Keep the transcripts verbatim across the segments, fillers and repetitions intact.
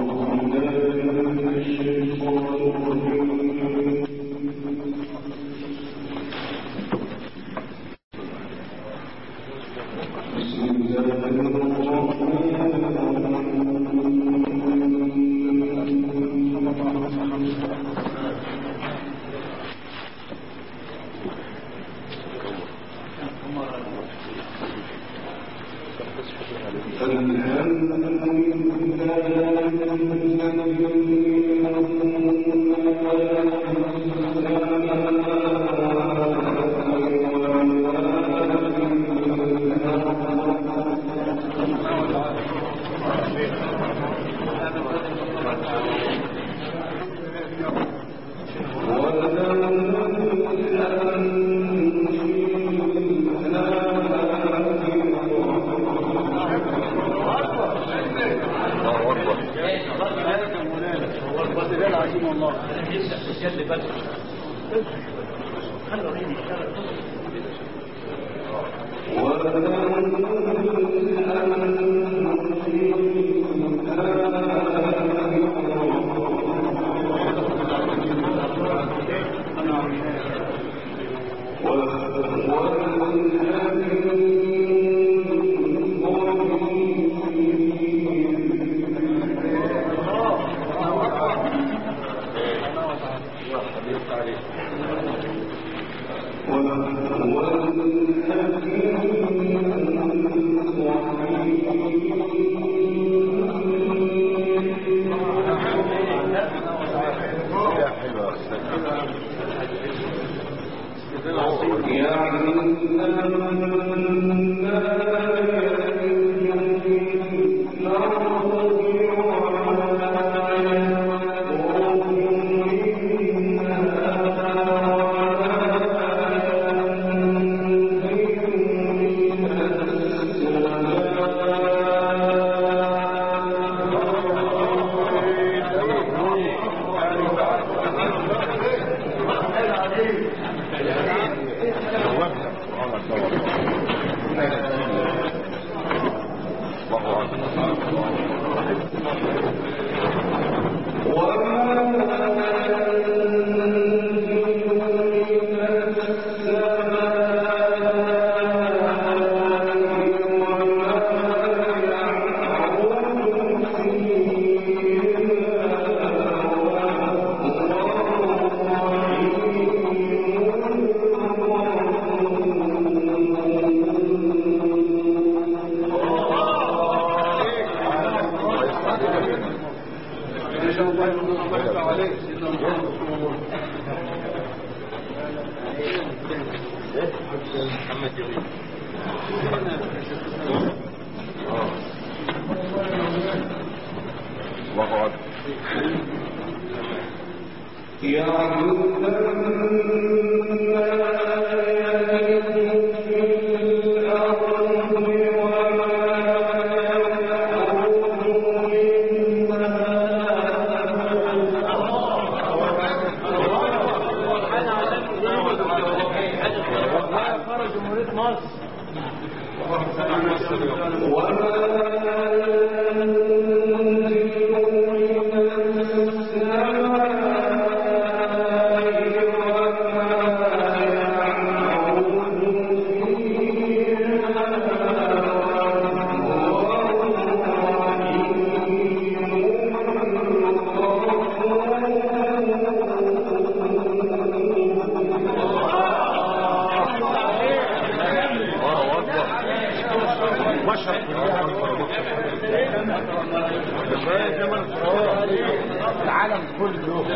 العالم كله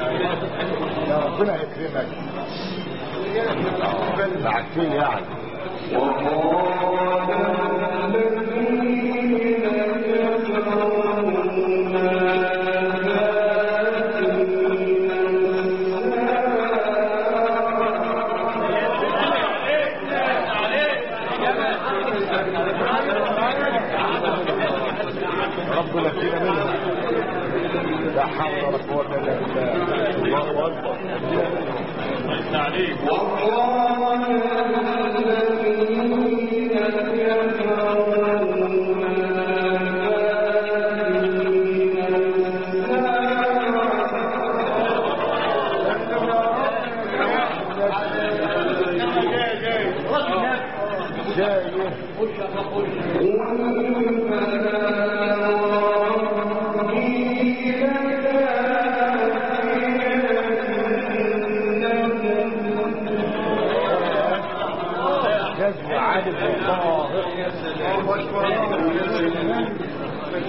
يا ربنا يكرمك بعتين يعني ربنا فينا منه لا حول ولا قوة الا بالله. الله اكبر. عليك والله الذين يكفرون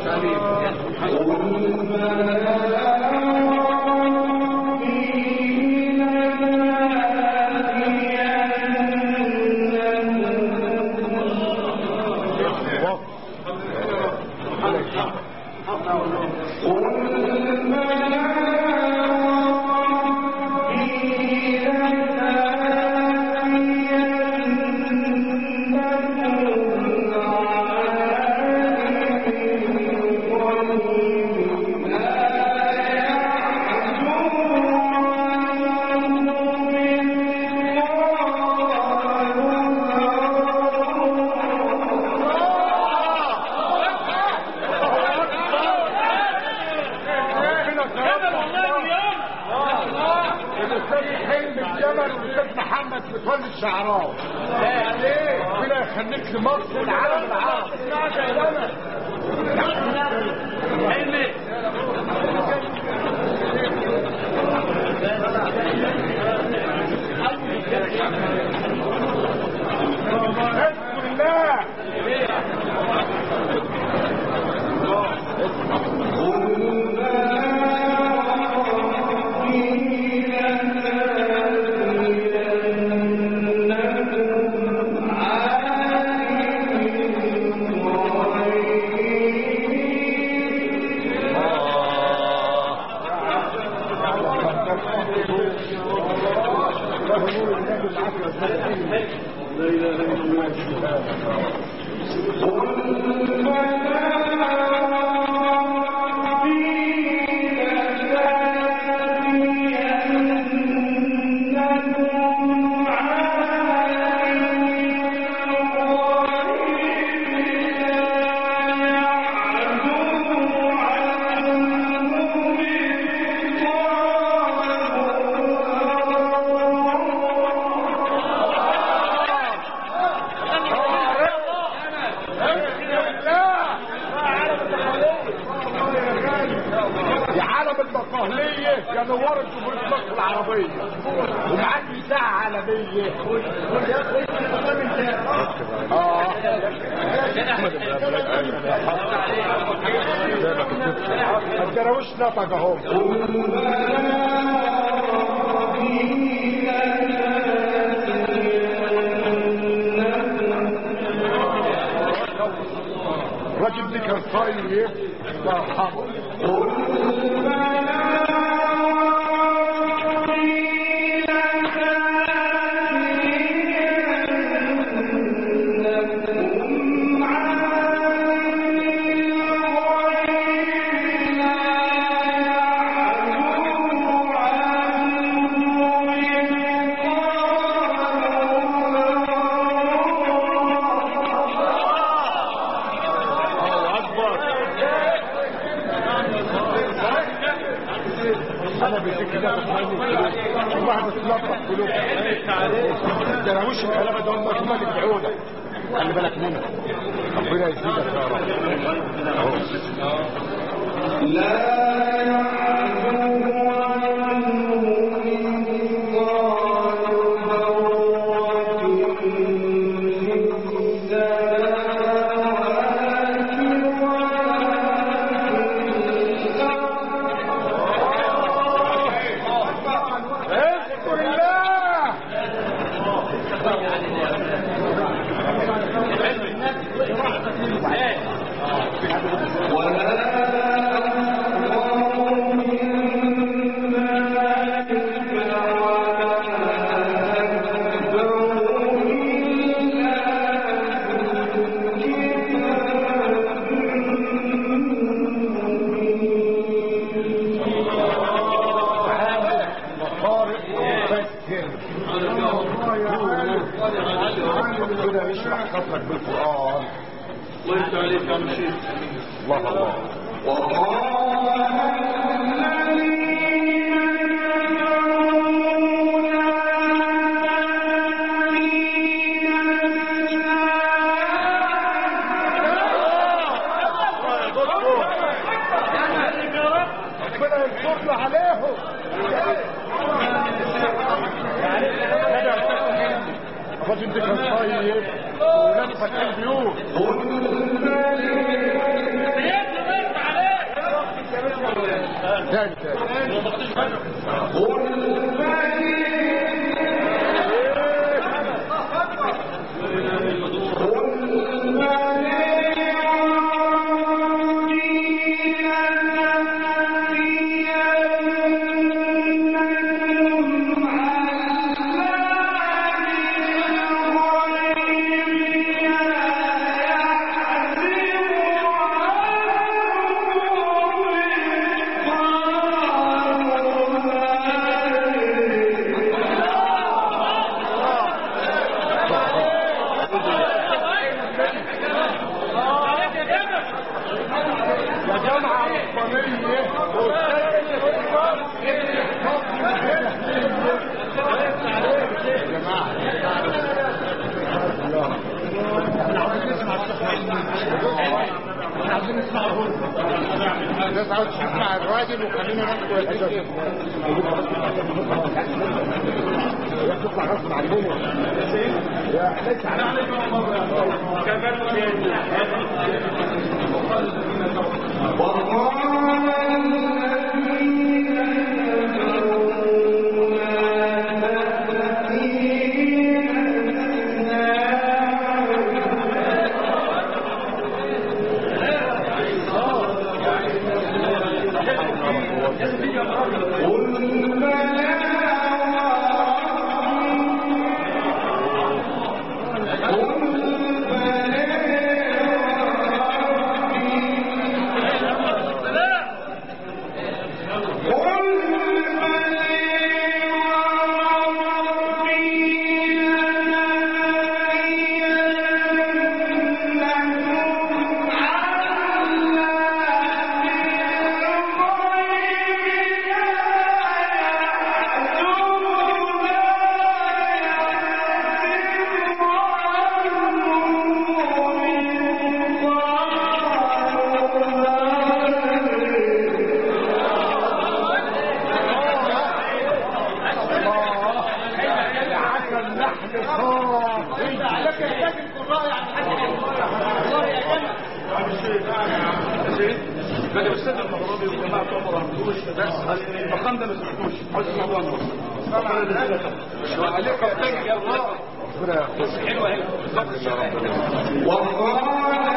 الراجل دي كان صايم ايه؟ الله يرحمه. الدراويش الكلام ده هم هم اللي بيدعونا، خلي بالك منهم، ربنا يزيدك يا رب. لا كده يشرح صدرك بالقرآن. الله يفتح عليك يا مشيخ. الله الله. ربنا ينصر عليهم. الراجل ده كان طيب ولما فتح البيوت تاني تاني الناس عاوز تسمع الراجل وخلينا ناخد الحاجات تطلع غصب عننا يا حس بدأ السيد المغربي والجماعة عمر عبدوش المقام ده ما سمعتوش عاوز تسمعوا عنه عليك الثاني يا الله حلوة هي والله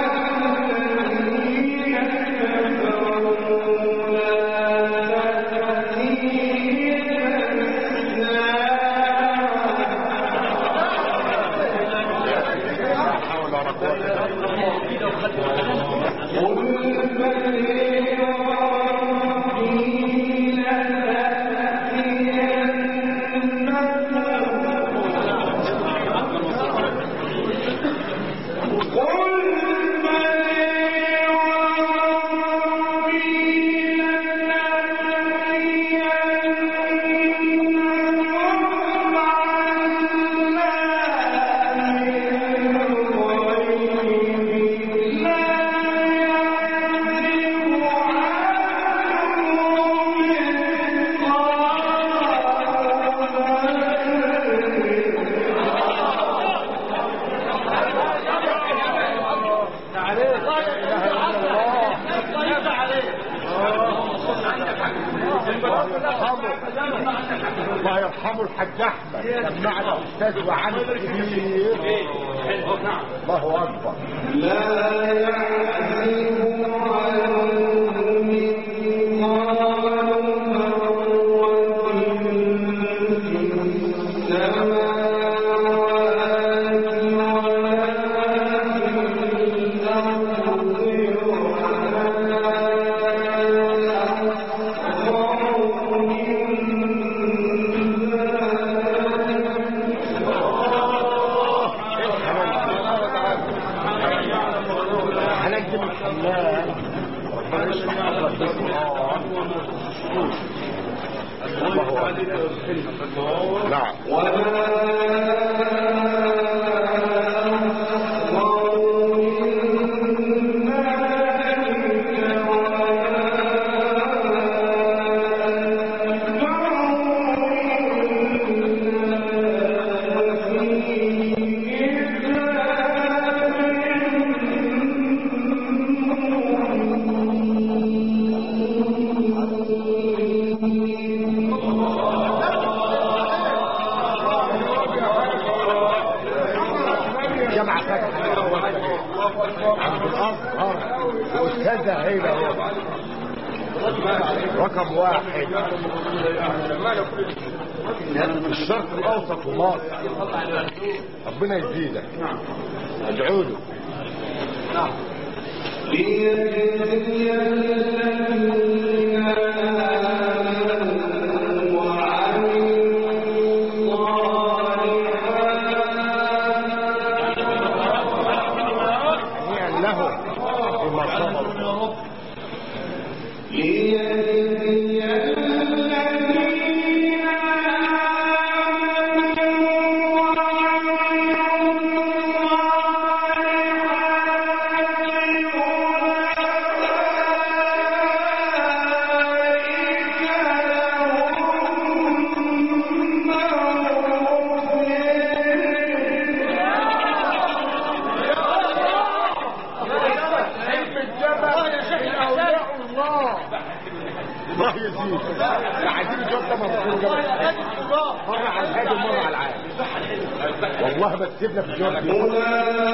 الله يرحمه الحاج احمد سمعنا استاذ وعامل كبير الله اكبر لا يعزم نعم Thank you. رقم واحد الشرق الاوسط ومصر، ربنا يزيدك، ادعوا له. الله يزيد. عايزين الجواب ده مرة على الهادي ومرة على العالم. والله ما تسيبنا في الجواب ده.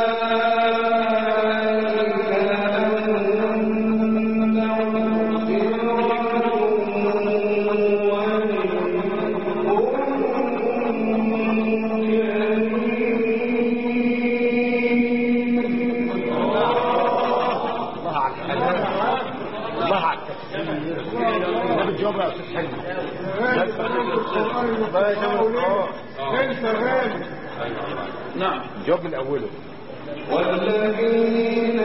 نعم جواب من اوله. والذين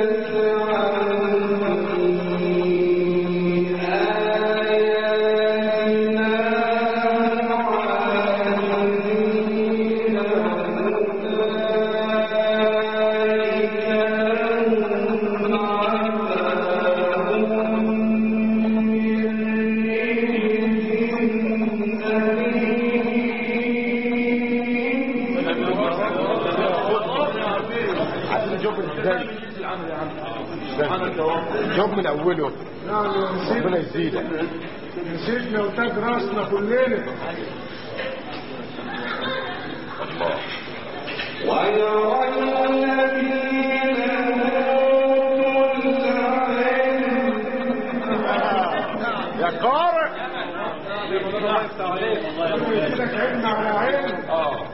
جواب من اوله. ربنا يزيدك. نسيتنا وتاج راسنا كلنا. ويرى الذين يا قارئ لك علم على علم. اه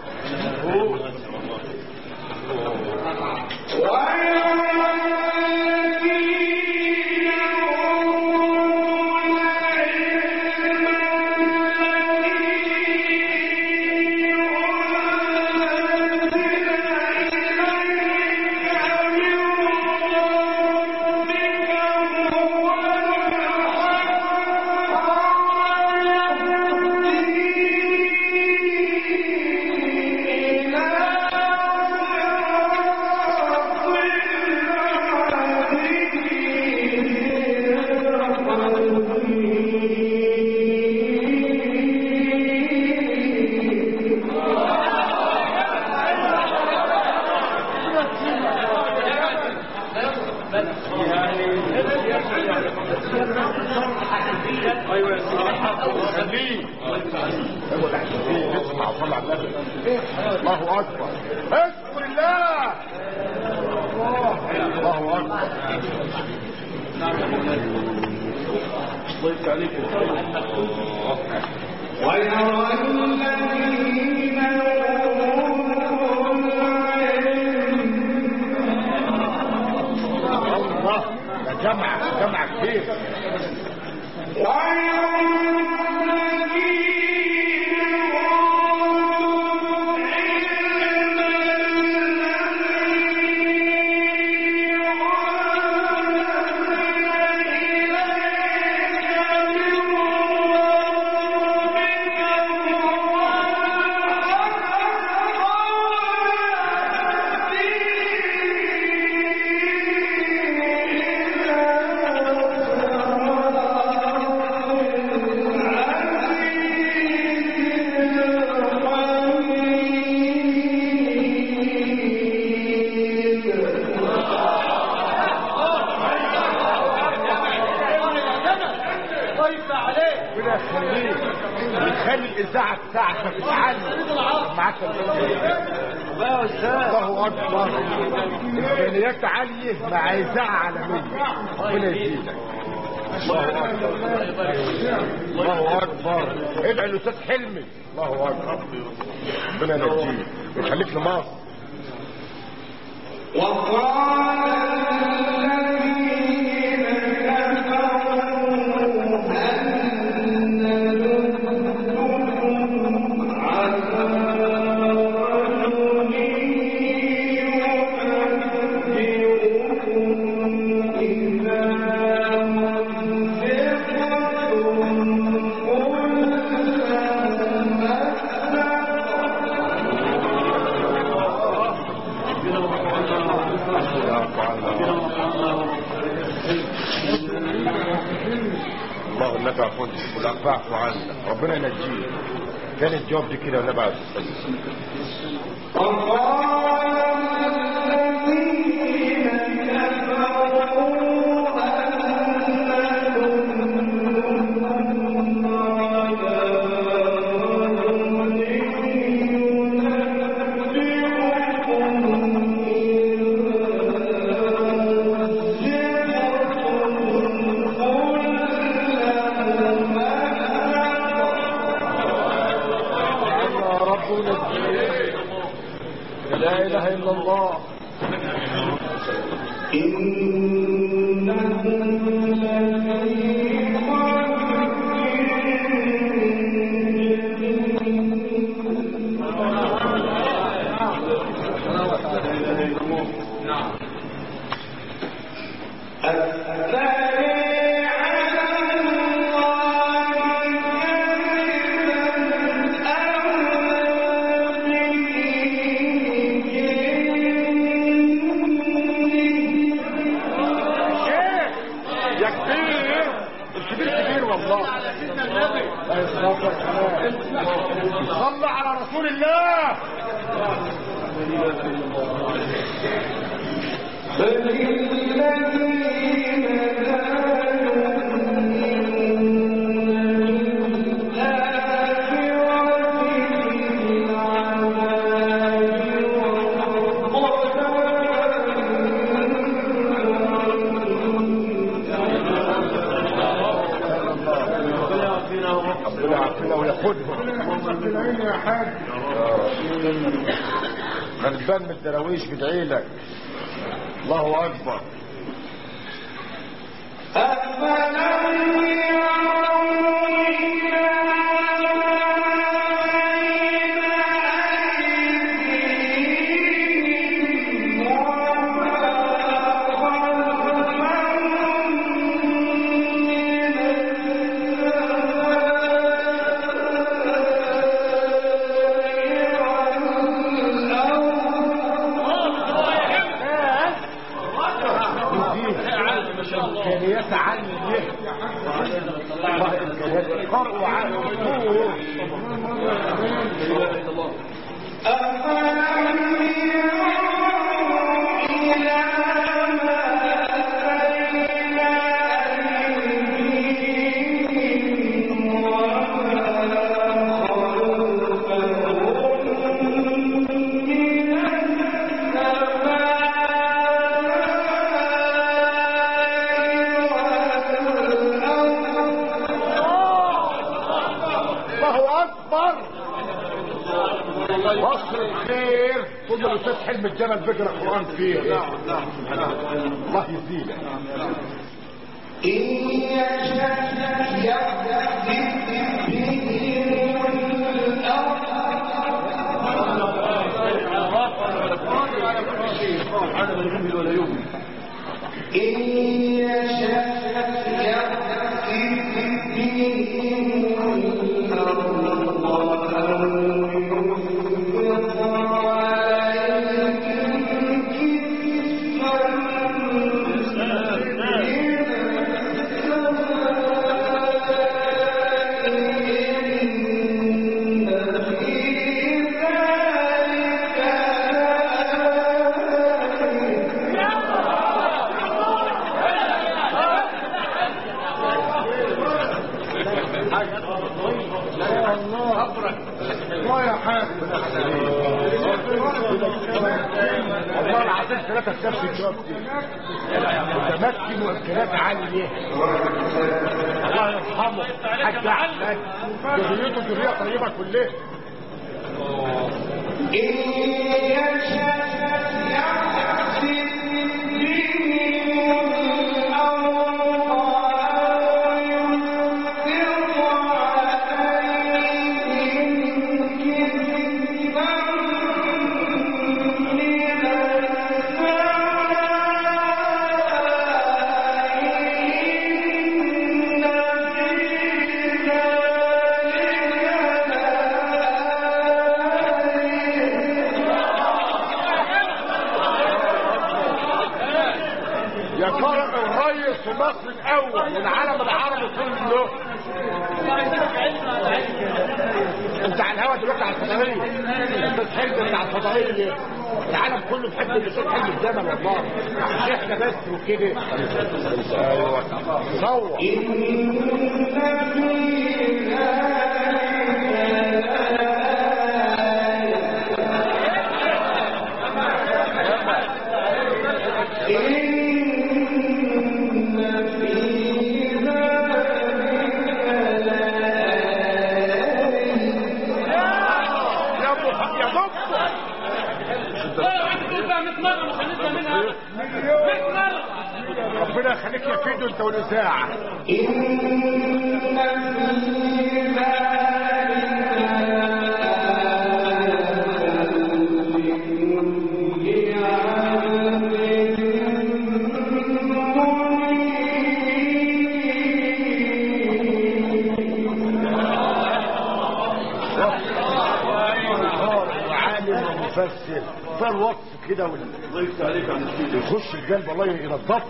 الله اكبر. اذكر الله. الله اكبر. الله عليك. ويرى الذين الله ده جمع جمع كبير. يخلي الإذاعة بتاعتك تعلم معاك. الله أكبر. إمكانيات عالية مع إذاعة عالمية. ربنا يزيدك. الله اكبر. ادعي الاستاذ حلمي. الله اكبر. ربنا ينجيه ويخليك لمصر. الله انك عفو والعفو عفو عنك. ربنا ينجيه. كان الجواب دي كده ولا بعد؟ لا اله الا الله. صلى على رسول الله. ربنا يعافينا وياخدهم. يا حاج غلبان من الدراويش بدعي لك. الله اكبر. امكانيات عاليه ليه؟ الله امكانيات القرء وعالي الدكتور. مصر الخير. كل الاستاذ حلم الجمل بيقرا القران فيه. الله يزيدك. الله يا حاج. والله العظيم ثلاثة في نفس الجواب دي متمكن وامكانيات عالية. الله يرحمه حاج احمد ذريته ذرية طيبة كلها. يا ترى الريس في مصر الاول والعالم العربي كله. انت على الهوا دلوقتي على الفضائيه، انت تحب انت على الفضائيه ليه؟ العالم كله بيحب الاستاذ حلمي الزمن والله، مش احنا بس وكده. ايوه صور ربنا يخليك يا فيدو انت والاذاعه. وعالم ومفسر فالوصف كده ويخش القلب والله ينظفه.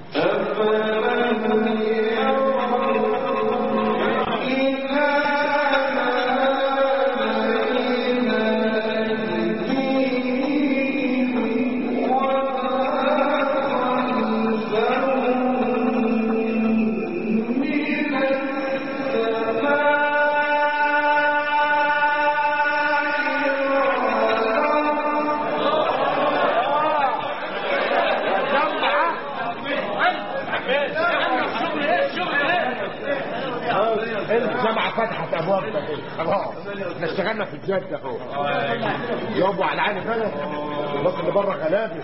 الجامعة فتحت ابوابنا خلاص، احنا اشتغلنا في الجد اهو. يابو على العين بلد الناس اللي بره غلابه.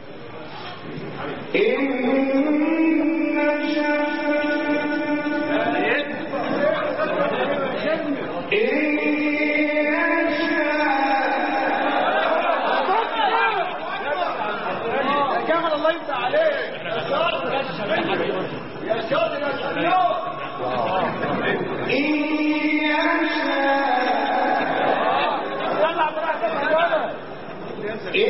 كامل الله يفتح عليك يا شاطر يا شاطر. طلع براحتك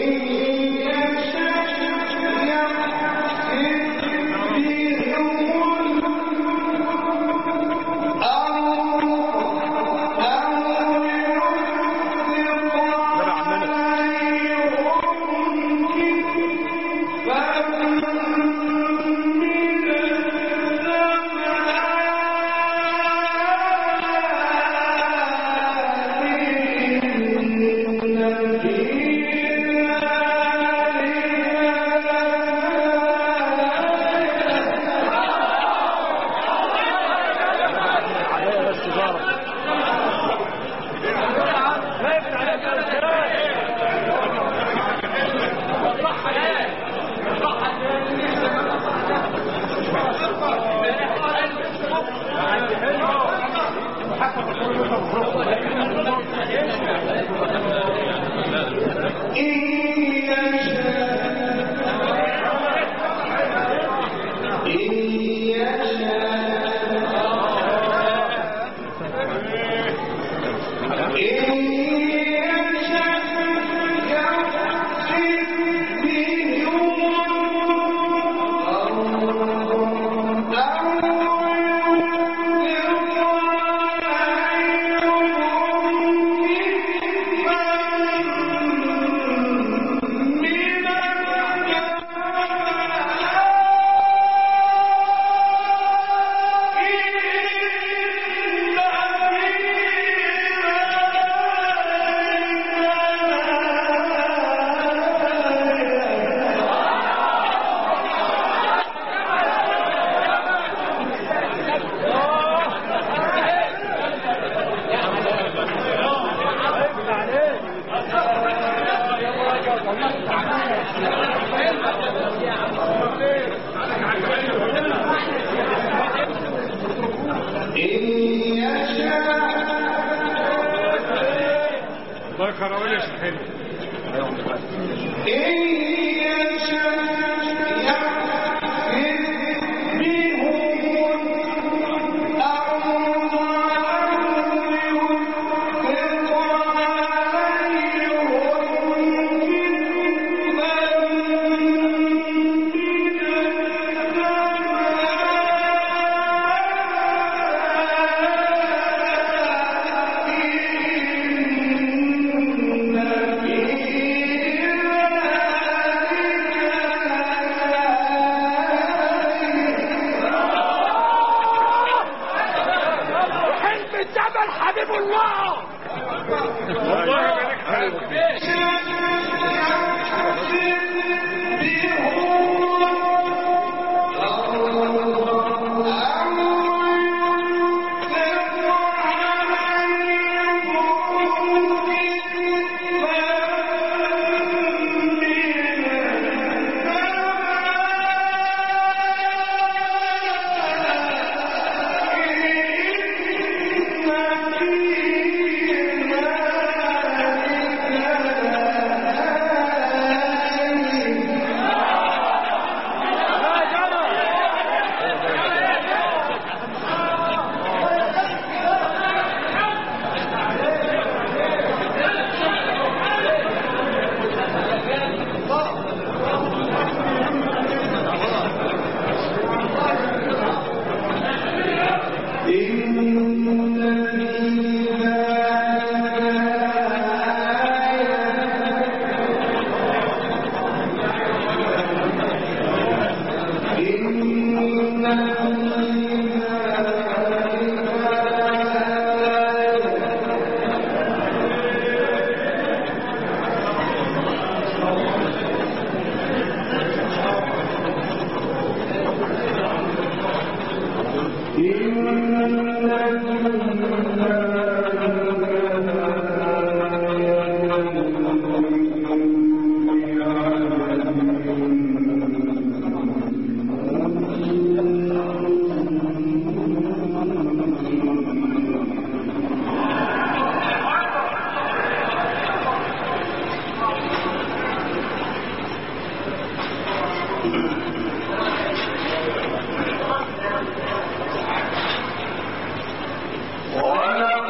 الله يكرمك يا شيخ حلو. حبيب الله والله يبارك وَلَا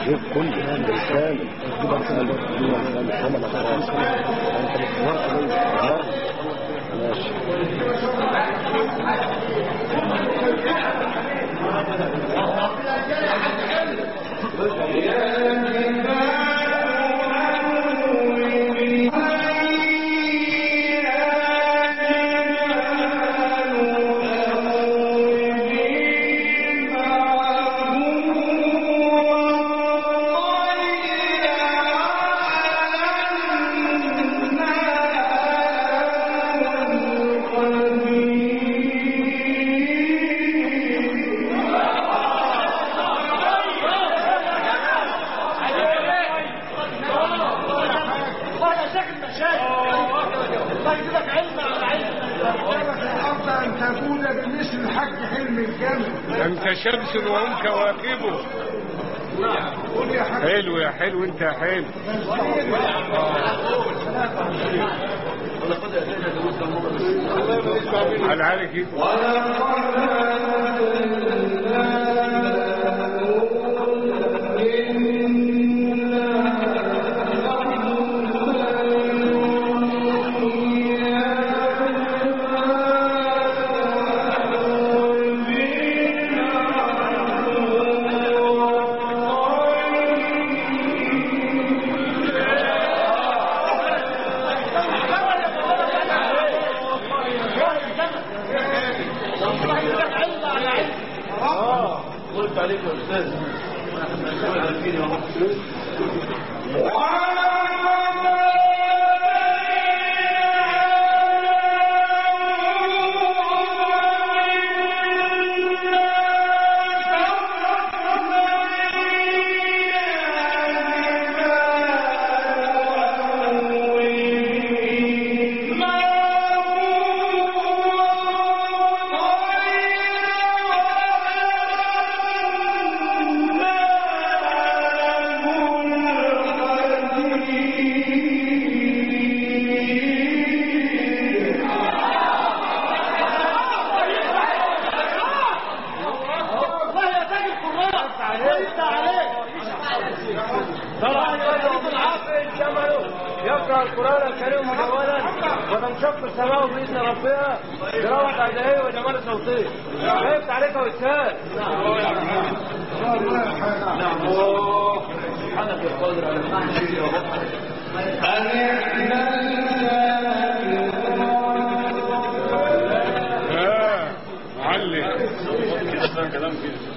الشيخ كله بالكامل كده مثلا لو تدينا مثلا الحمل على راسك انت بتصورت ليه ماشي انت شمس وهم كواكبه. حلو يا حلو انت يا حلو. على عليك عليك يا استاذ. يقرأ القرآن الكريم مجولا وتنشق السماء بإذن ربها بروعة أدائية وجمال صوتيه. خايف عليك وإسهال. نعم الله سبحانك يا قادر على كل شيء يا رب. اه علم كلام كده.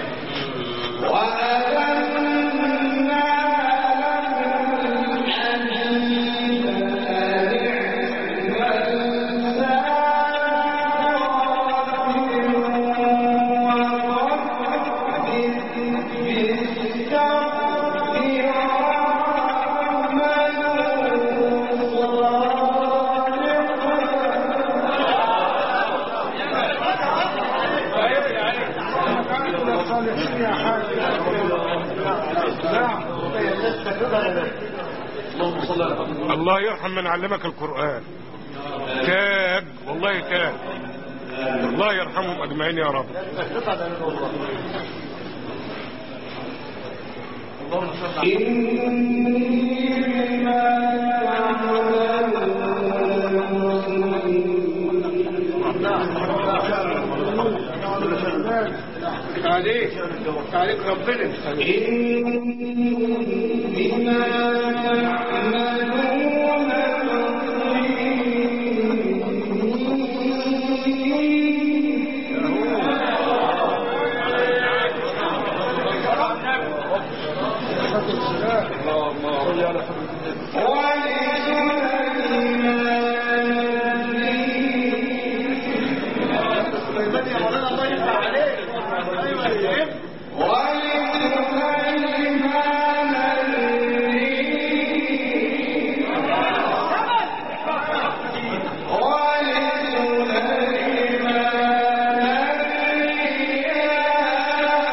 الله يرحم من علمك القرآن. تاب والله تاب. الله يرحمهم أجمعين يا رب. عليك عليك ربنا.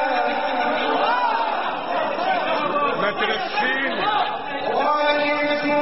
ما ترسيني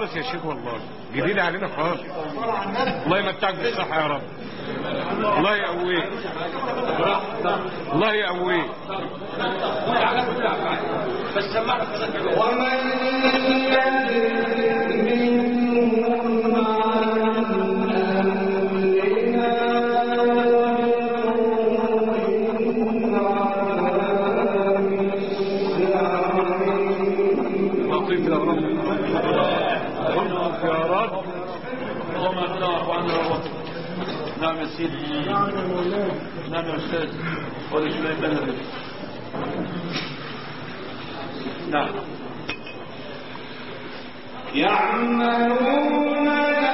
خالص يا شيخ والله، جديدة علينا خالص. الله يمتعك بالصحة يا رب، الله يقويك، الله يقويك. ومن نعم يا سيدي، نعم يا أستاذ، ولا شوية بلد. نعم. يعملون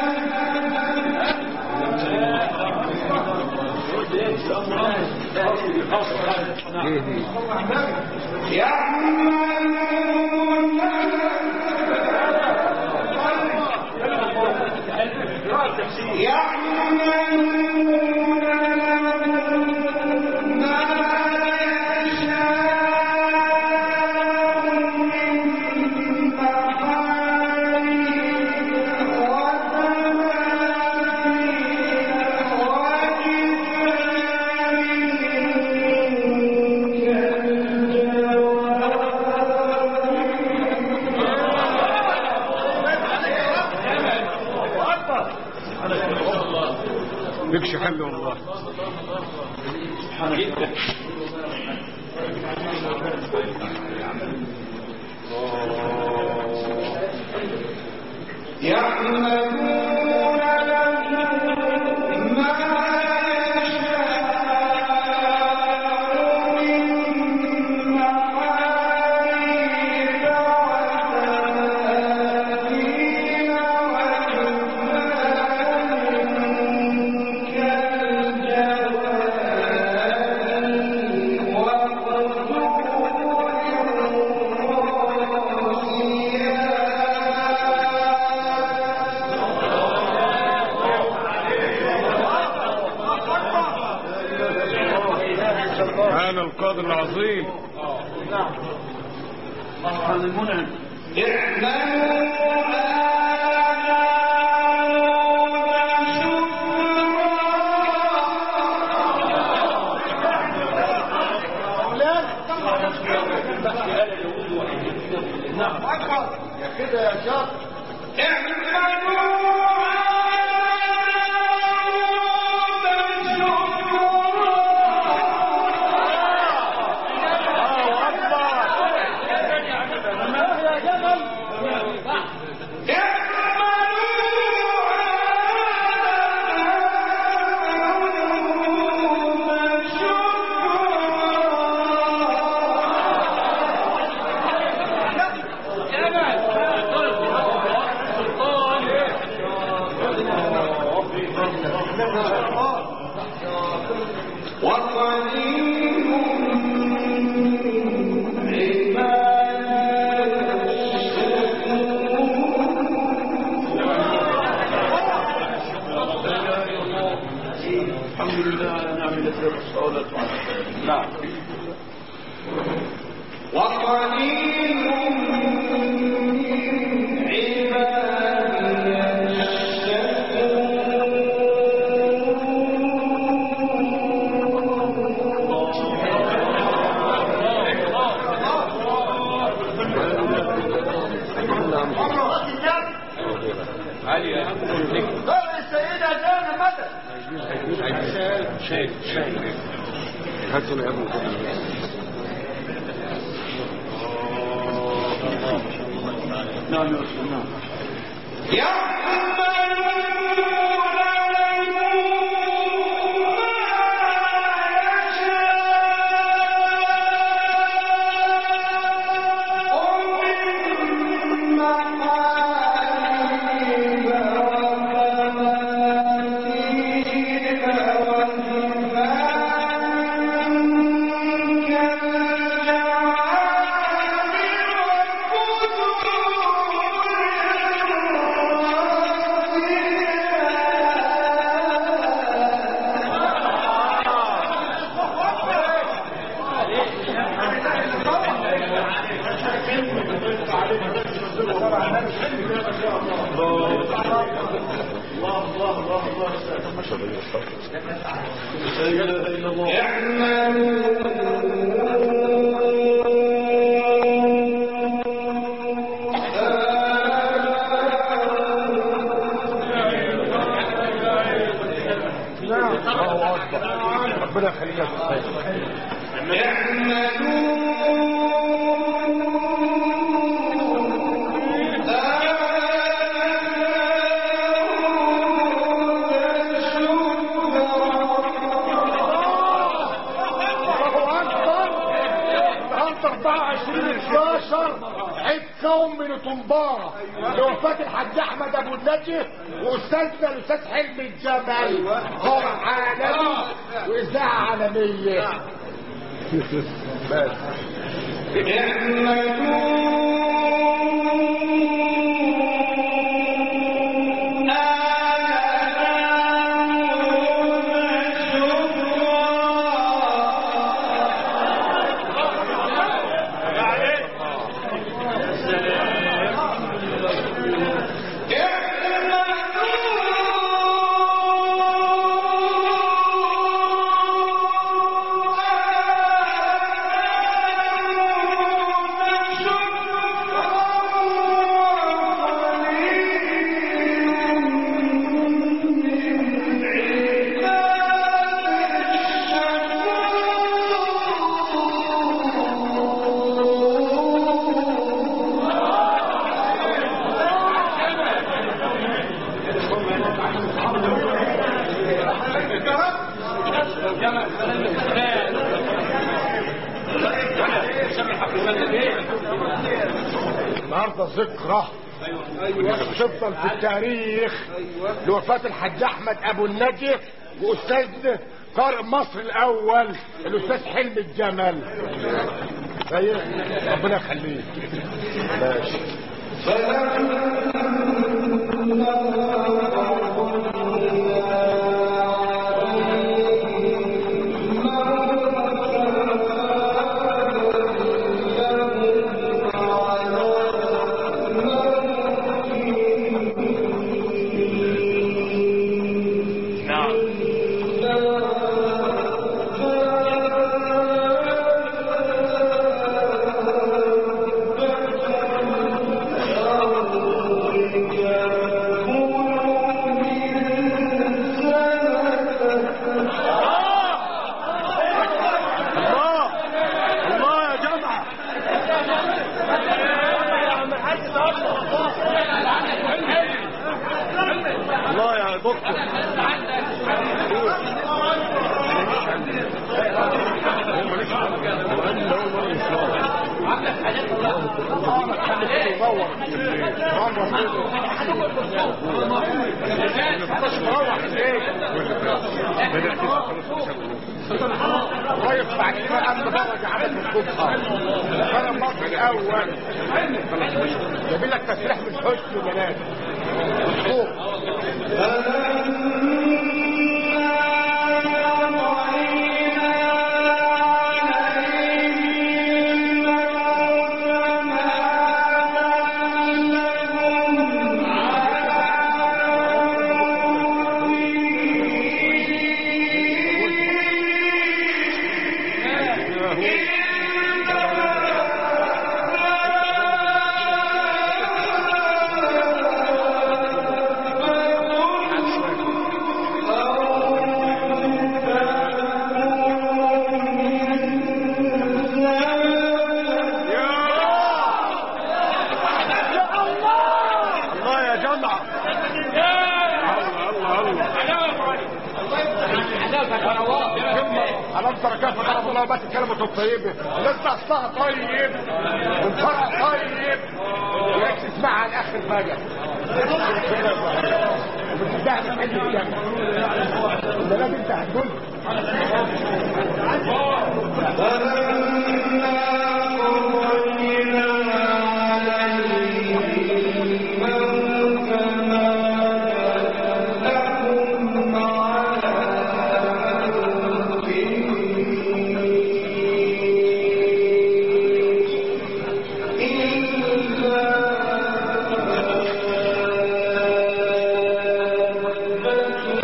بكش حل والله. يعملون هذا القاضي العظيم. سبحان المنعم. يا كده يا شاطر. نعم. وقليل من عبادي علي السيدة زينب مدى شايف شايف هاتوا يا ابني. نعم يا أستاذ. نعم. يعملون ربنا يخليك عيد كون من طنبارة لوفاة الحاج احمد ابو النجي واستاذنا الاستاذ حلمي الجمل هو عالمي واذاعه عالميه. بس النهارده ذكرى تفضل في التاريخ لوفاة الحاج احمد ابو النجي واستاذ قارئ مصر الاول الاستاذ حلمي الجمل. ربنا يخليك. ماشي. طيب بعد كده قام درجة عدد الصبح كان المصري الاول جاب لك تسريح من حسن وبنات الصوت. بس الكلمة الطيبة لسه اصلها طيب والفرع طيب وليش تسمعها على الاخر بقى وبتدعي من حل الجنة ده لازم انت هتقول Thank you.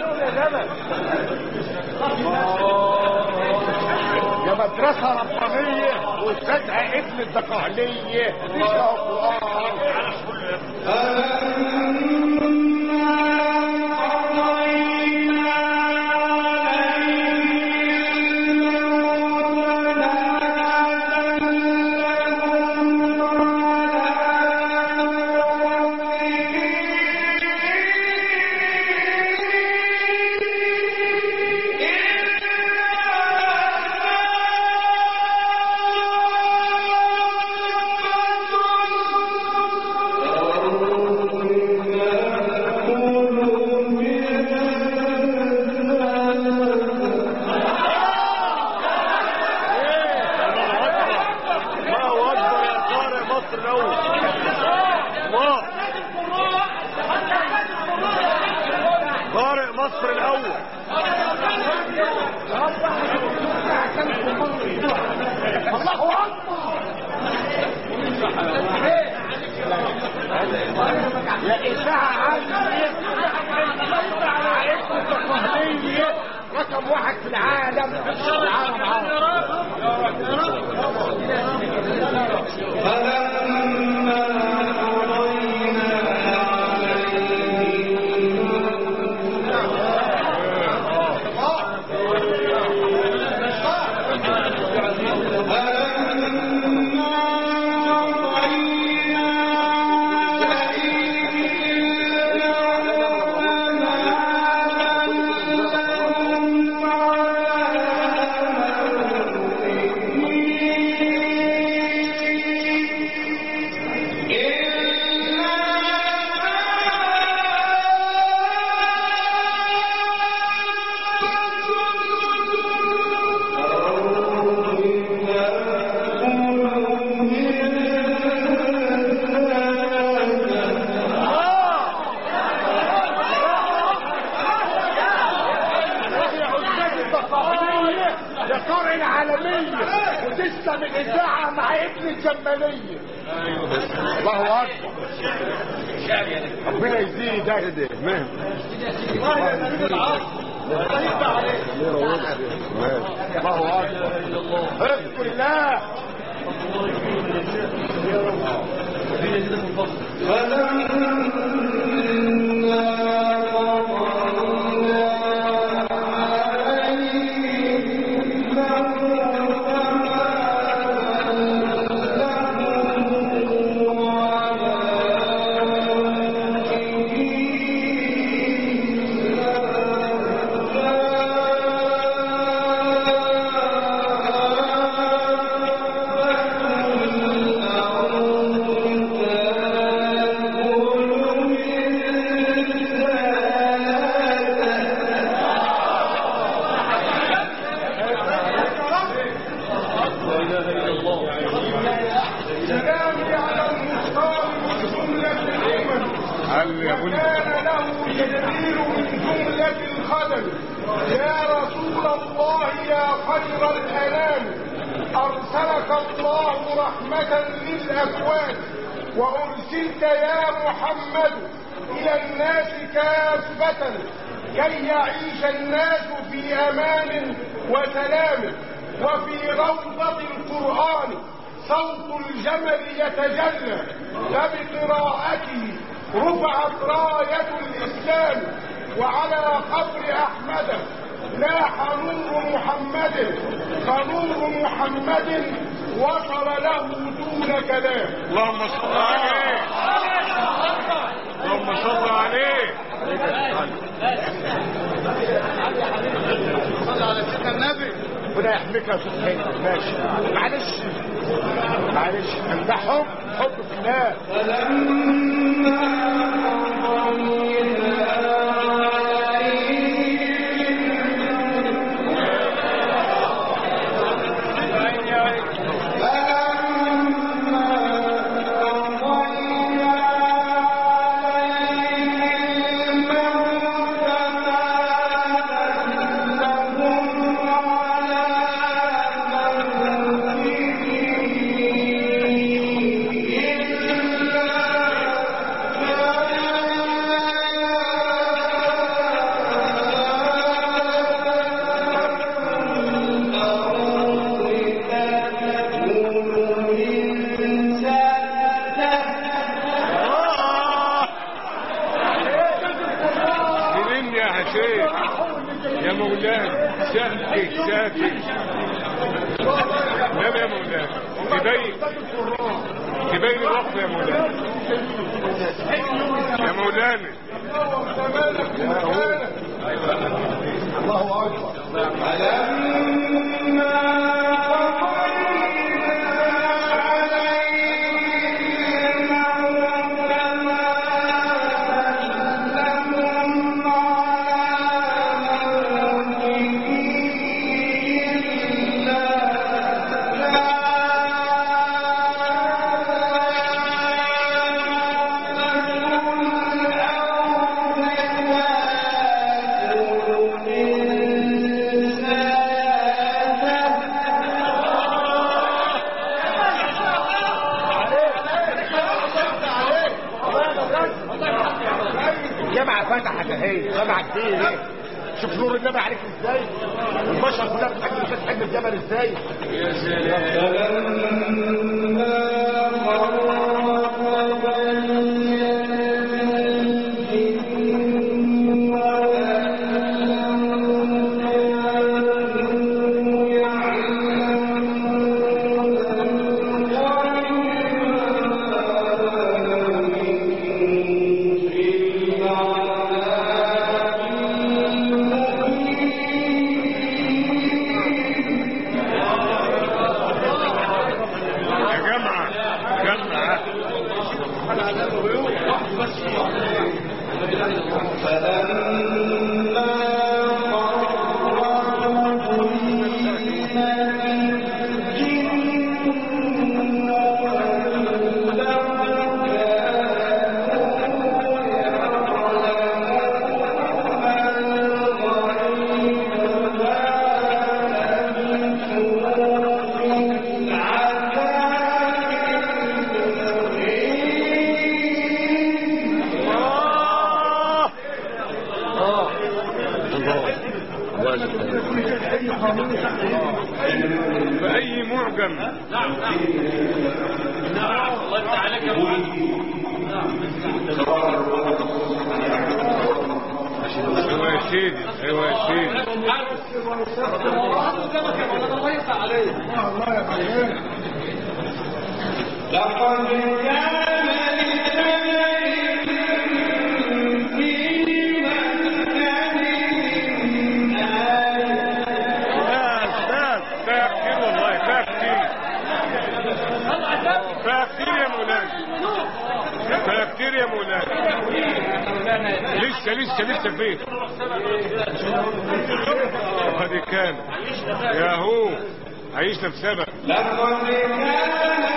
عليهم يا زمن. يا مدرسة ربانية واستاذها ابن الدقهلية يقرأ قرآن. مصر الاول. الله اكبر. يا اذاعه عالميه رقم واحد في العالم. العالم الإذاعة مع ابن الجمالية. الله أكبر. ربنا يزيد ده ده مهم. الله أكبر. اذكر الله. كان له تدبير من جملة الخدم. يا رسول الله يا خير الأنام، أرسلك الله رحمة للأكوان، وأرسلت يا محمد إلى الناس كافة كي يعيش الناس في أمان وسلام. وفي روضة القرآن صوت الجمل يتجلى، فبقراءته رفعت راية الإسلام، وعلى قبر أحمد لاح نور محمد، فنور محمد وصل له دون كلام. اللهم صل عليه. اللهم صل عليه. صل على سيدنا النبي. ربنا يحميك يا استاذ حلمي. ماشي معلش معلش ده حب حب في الله. Yeah. مولانا ساكت ساكت. نعم يا مولانا تبين تبين الوقت يا مولانا يا مولانا. الله اكبر. الجامعة فتحت اهي، جامعة كتير اهي. شوف نور النبي عليك ازاي، والبشر كلها بتحب مش بتحب الجبل ازاي. يا سلام. بأي معجم. الله يفتح عليك يا ابو ايوه يا سيدي ايوه يا سيدي. الله يفتح عليك. لقد كان فاكتير يا مولانا فاكتير يا مولانا لسه لسه لسه فين هذه كان يا هو عيشنا في سبق. لقد كان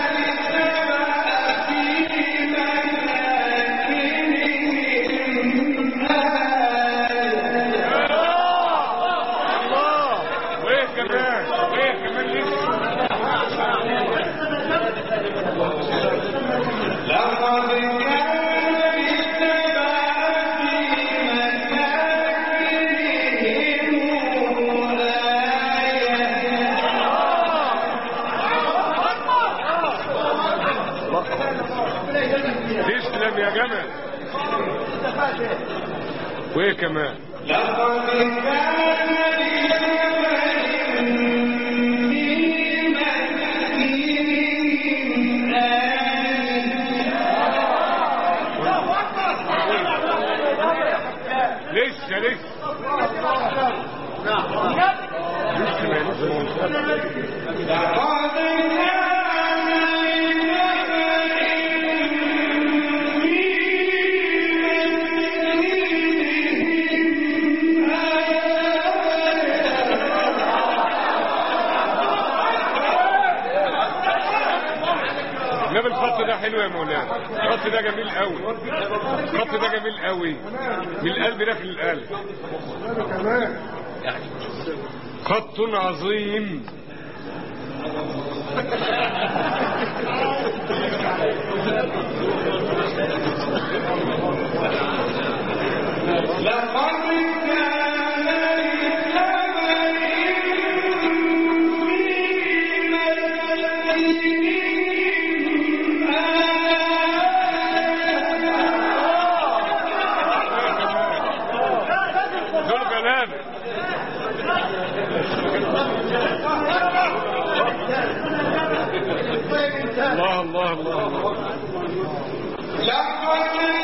تسلم يا جمال. وايه كمان؟ لقد كان لسه لسه نبي الخط ده حلو يا مولانا. الخط ده جميل قوي. الخط ده جميل قوي من القلب داخل القلب. خط عظيم. دول كلام الله الله الله لقد